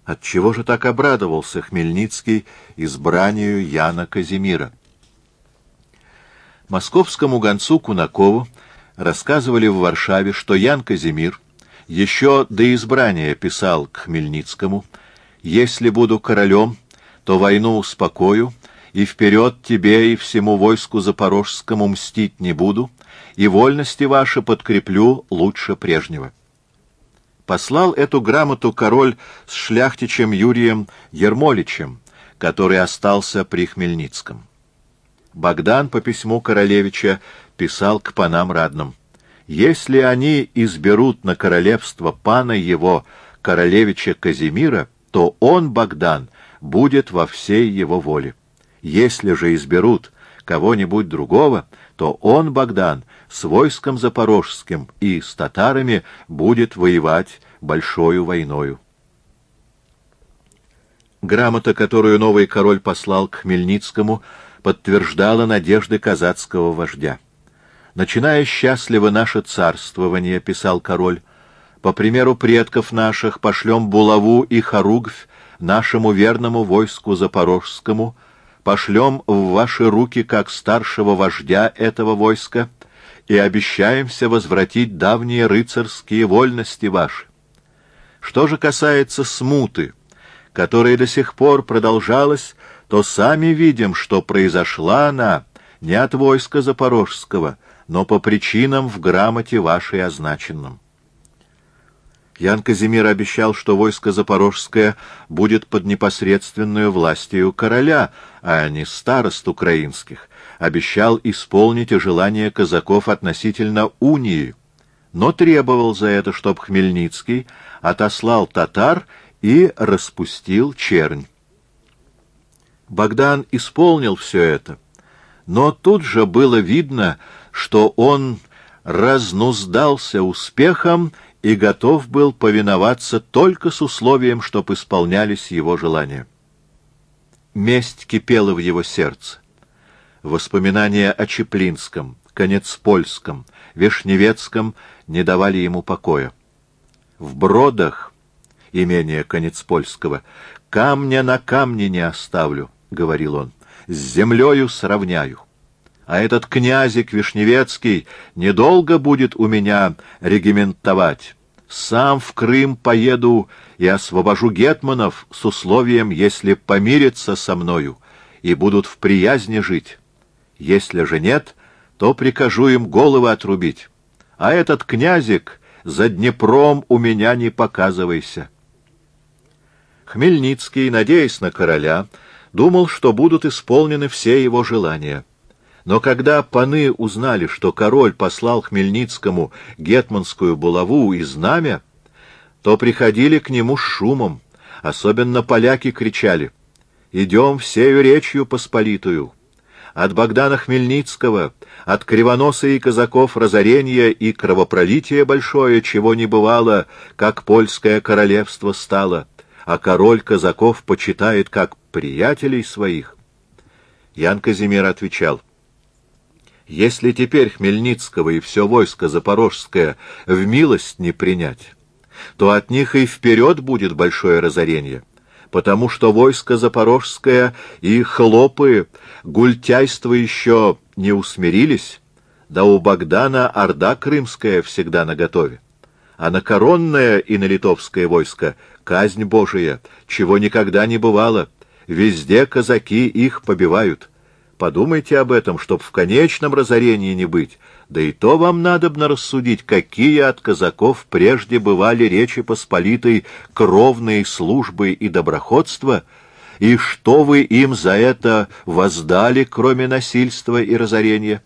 Отчего же так обрадовался Хмельницкий избранию Яна Казимира? Московскому гонцу Кунакову рассказывали в Варшаве, что Ян Казимир еще до избрания писал к Хмельницкому: «Если буду королем, то войну успокою, и вперед тебе и всему войску запорожскому мстить не буду, и вольности ваши подкреплю лучше прежнего». Послал эту грамоту король с шляхтичем Юрием Ермоличем, который остался при Хмельницком. Богдан по письму королевича писал к панам ратным: «Если они изберут на королевство пана его, королевича Казимира, то он, Богдан, будет во всей его воле. Если же изберут кого-нибудь другого, то он, Богдан, с войском запорожским и с татарами будет воевать большою войною». Грамота, которую новый король послал к Хмельницкому, подтверждала надежды казацкого вождя. «Начиная счастливо наше царствование, — писал король, — по примеру предков наших пошлем булаву и хоругвь нашему верному войску запорожскому, пошлем в ваши руки как старшего вождя этого войска и обещаемся возвратить давние рыцарские вольности ваши. Что же касается смуты, которая до сих пор продолжалась, то сами видим, что произошла она не от войска запорожского, но по причинам в грамоте вашей означенным». Ян Казимир обещал, что войско запорожское будет под непосредственную властью короля, а не старост украинских. Обещал исполнить и желание казаков относительно унии, но требовал за это, чтоб Хмельницкий отослал татар и распустил чернь. Богдан исполнил все это, но тут же было видно, что он разнуздался успехом и готов был повиноваться только с условием, чтоб исполнялись его желания. Месть кипела в его сердце. Воспоминания о Чеплинском, Конецпольском, Вишневецком не давали ему покоя. В Бродах, имение Конецпольского, камня на камне не оставлю, — говорил он, — с землею сравняю. А этот князик Вишневецкий недолго будет у меня региментовать. Сам в Крым поеду и освобожу гетманов с условием, если помирятся со мною и будут в приязни жить. Если же нет, то прикажу им головы отрубить. А этот князик за Днепром у меня не показывайся». Хмельницкий, надеясь на короля, думал, что будут исполнены все его желания. Но когда паны узнали, что король послал Хмельницкому гетманскую булаву и знамя, то приходили к нему с шумом. Особенно поляки кричали: «Идем всею речью посполитую. От Богдана Хмельницкого, от Кривоноса и казаков разорение и кровопролитие большое, чего не бывало, как польское королевство стало, а король казаков почитает как приятелей своих». Ян Казимир отвечал: «Если теперь Хмельницкого и все войско запорожское в милость не принять, то от них и вперед будет большое разорение, потому что войско запорожское и хлопы, гультяйство еще не усмирились, да у Богдана орда крымская всегда наготове, а на коронное и на литовское войско казнь Божия, чего никогда не бывало, везде казаки их побивают. Подумайте об этом, чтоб в конечном разорении не быть, да и то вам надобно рассудить, какие от казаков прежде бывали Речи Посполитой кровные службы и доброходства, и что вы им за это воздали, кроме насильства и разорения.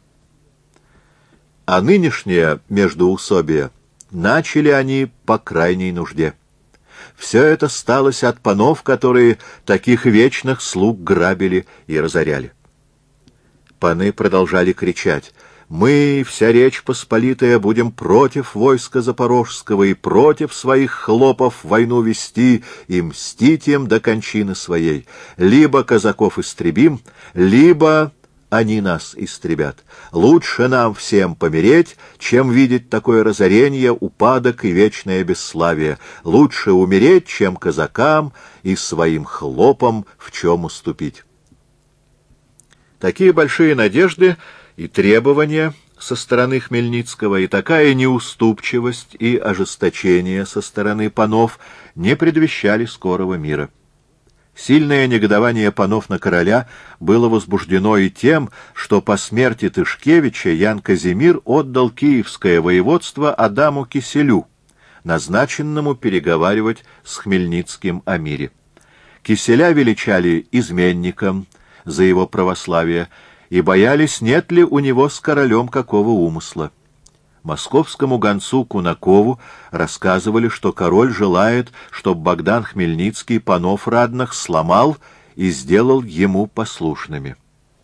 А нынешнее междоусобие начали они по крайней нужде. Все это сталось от панов, которые таких вечных слуг грабили и разоряли. Паны продолжали кричать: «Мы, вся Речь Посполитая, будем против войска запорожского и против своих хлопов войну вести и мстить им до кончины своей. Либо казаков истребим, либо они нас истребят. Лучше нам всем помереть, чем видеть такое разорение, упадок и вечное бесславие. Лучше умереть, чем казакам и своим хлопам в чем уступить». Такие большие надежды и требования со стороны Хмельницкого, и такая неуступчивость и ожесточение со стороны панов не предвещали скорого мира. Сильное негодование панов на короля было возбуждено и тем, что по смерти Тышкевича Ян Казимир отдал киевское воеводство Адаму Киселю, назначенному переговаривать с Хмельницким о мире. Киселя величали изменником за его православие и боялись, нет ли у него с королем какого умысла. Московскому гонцу Кунакову рассказывали, что король желает, чтобы Богдан Хмельницкий панов ратных сломал и сделал ему послушными.